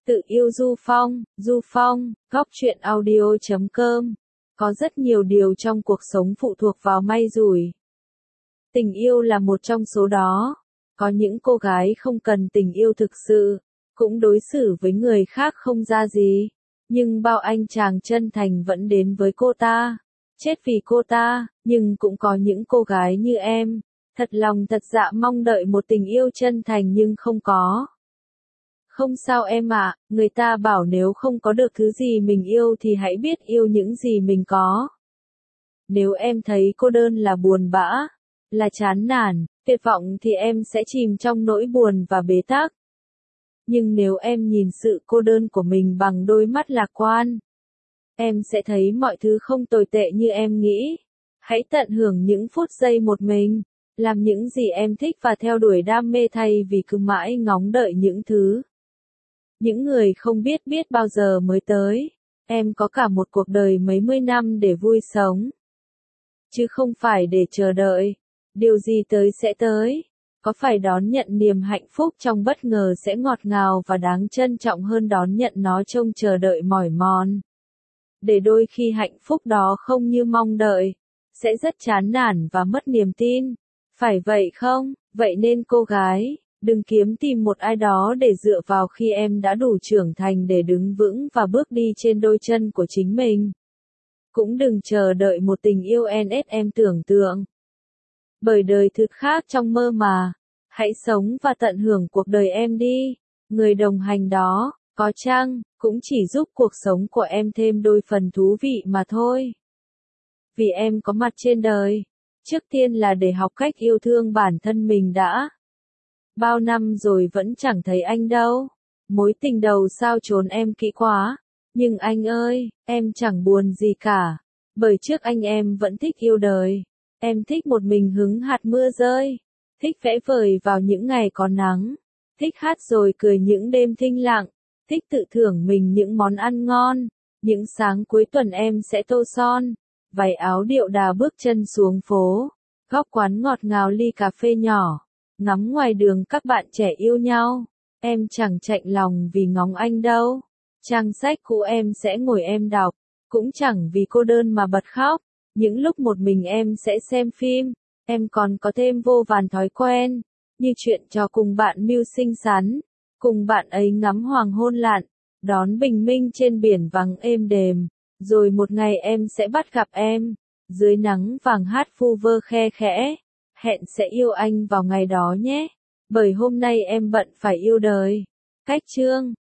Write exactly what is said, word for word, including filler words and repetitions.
Tự yêu Du Phong, Du Phong, góc truyện audio chấm com. Có rất nhiều điều trong cuộc sống phụ thuộc vào may rủi. Tình yêu là một trong số đó. Có những cô gái không cần tình yêu thực sự, cũng đối xử với người khác không ra gì. Nhưng bao anh chàng chân thành vẫn đến với cô ta, chết vì cô ta. Nhưng cũng có những cô gái như em, thật lòng thật dạ mong đợi một tình yêu chân thành nhưng không có. Không sao em ạ, à, người ta bảo nếu không có được thứ gì mình yêu thì hãy biết yêu những gì mình có. Nếu em thấy cô đơn là buồn bã, là chán nản, tuyệt vọng thì em sẽ chìm trong nỗi buồn và bế tắc. Nhưng nếu em nhìn sự cô đơn của mình bằng đôi mắt lạc quan, em sẽ thấy mọi thứ không tồi tệ như em nghĩ. Hãy tận hưởng những phút giây một mình, làm những gì em thích và theo đuổi đam mê thay vì cứ mãi ngóng đợi những thứ. Những người không biết biết bao giờ mới tới. Em có cả một cuộc đời mấy mươi năm để vui sống, chứ không phải để chờ đợi. Điều gì tới sẽ tới. Có phải đón nhận niềm hạnh phúc trong bất ngờ sẽ ngọt ngào và đáng trân trọng hơn đón nhận nó trông chờ đợi mỏi mòn. Để đôi khi hạnh phúc đó không như mong đợi, sẽ rất chán nản và mất niềm tin. Phải vậy không? Vậy nên cô gái, đừng kiếm tìm một ai đó để dựa vào khi em đã đủ trưởng thành để đứng vững và bước đi trên đôi chân của chính mình. Cũng đừng chờ đợi một tình yêu en ét em tưởng tượng. Bởi đời thực khác trong mơ mà. Hãy sống và tận hưởng cuộc đời em đi. Người đồng hành đó, có chăng, cũng chỉ giúp cuộc sống của em thêm đôi phần thú vị mà thôi. Vì em có mặt trên đời, trước tiên là để học cách yêu thương bản thân mình đã. Bao năm rồi vẫn chẳng thấy anh đâu. Mối tình đầu sao trốn em kỹ quá. Nhưng anh ơi, em chẳng buồn gì cả. Bởi trước anh em vẫn thích yêu đời. Em thích một mình hứng hạt mưa rơi. Thích vẽ vời vào những ngày có nắng. Thích hát rồi cười những đêm thinh lặng. Thích tự thưởng mình những món ăn ngon. Những sáng cuối tuần em sẽ tô son. Váy áo điệu đà bước chân xuống phố. Góc quán ngọt ngào ly cà phê nhỏ. Ngắm ngoài đường các bạn trẻ yêu nhau. Em chẳng chạnh lòng vì ngóng anh đâu. Trang sách cũ em sẽ ngồi em đọc. Cũng chẳng vì cô đơn mà bật khóc. Những lúc một mình em sẽ xem phim. Em còn có thêm vô vàn thói quen. Như chuyện trò cùng bạn mưu xinh xắn. Cùng bạn ấy ngắm hoàng hôn lặn. Đón bình minh trên biển vắng êm đềm. Rồi một ngày em sẽ bắt gặp em. Dưới nắng vàng hát vu vơ khe khẽ. Hẹn sẽ yêu anh vào ngày đó nhé. Bởi hôm nay em bận phải yêu đời. Cách chương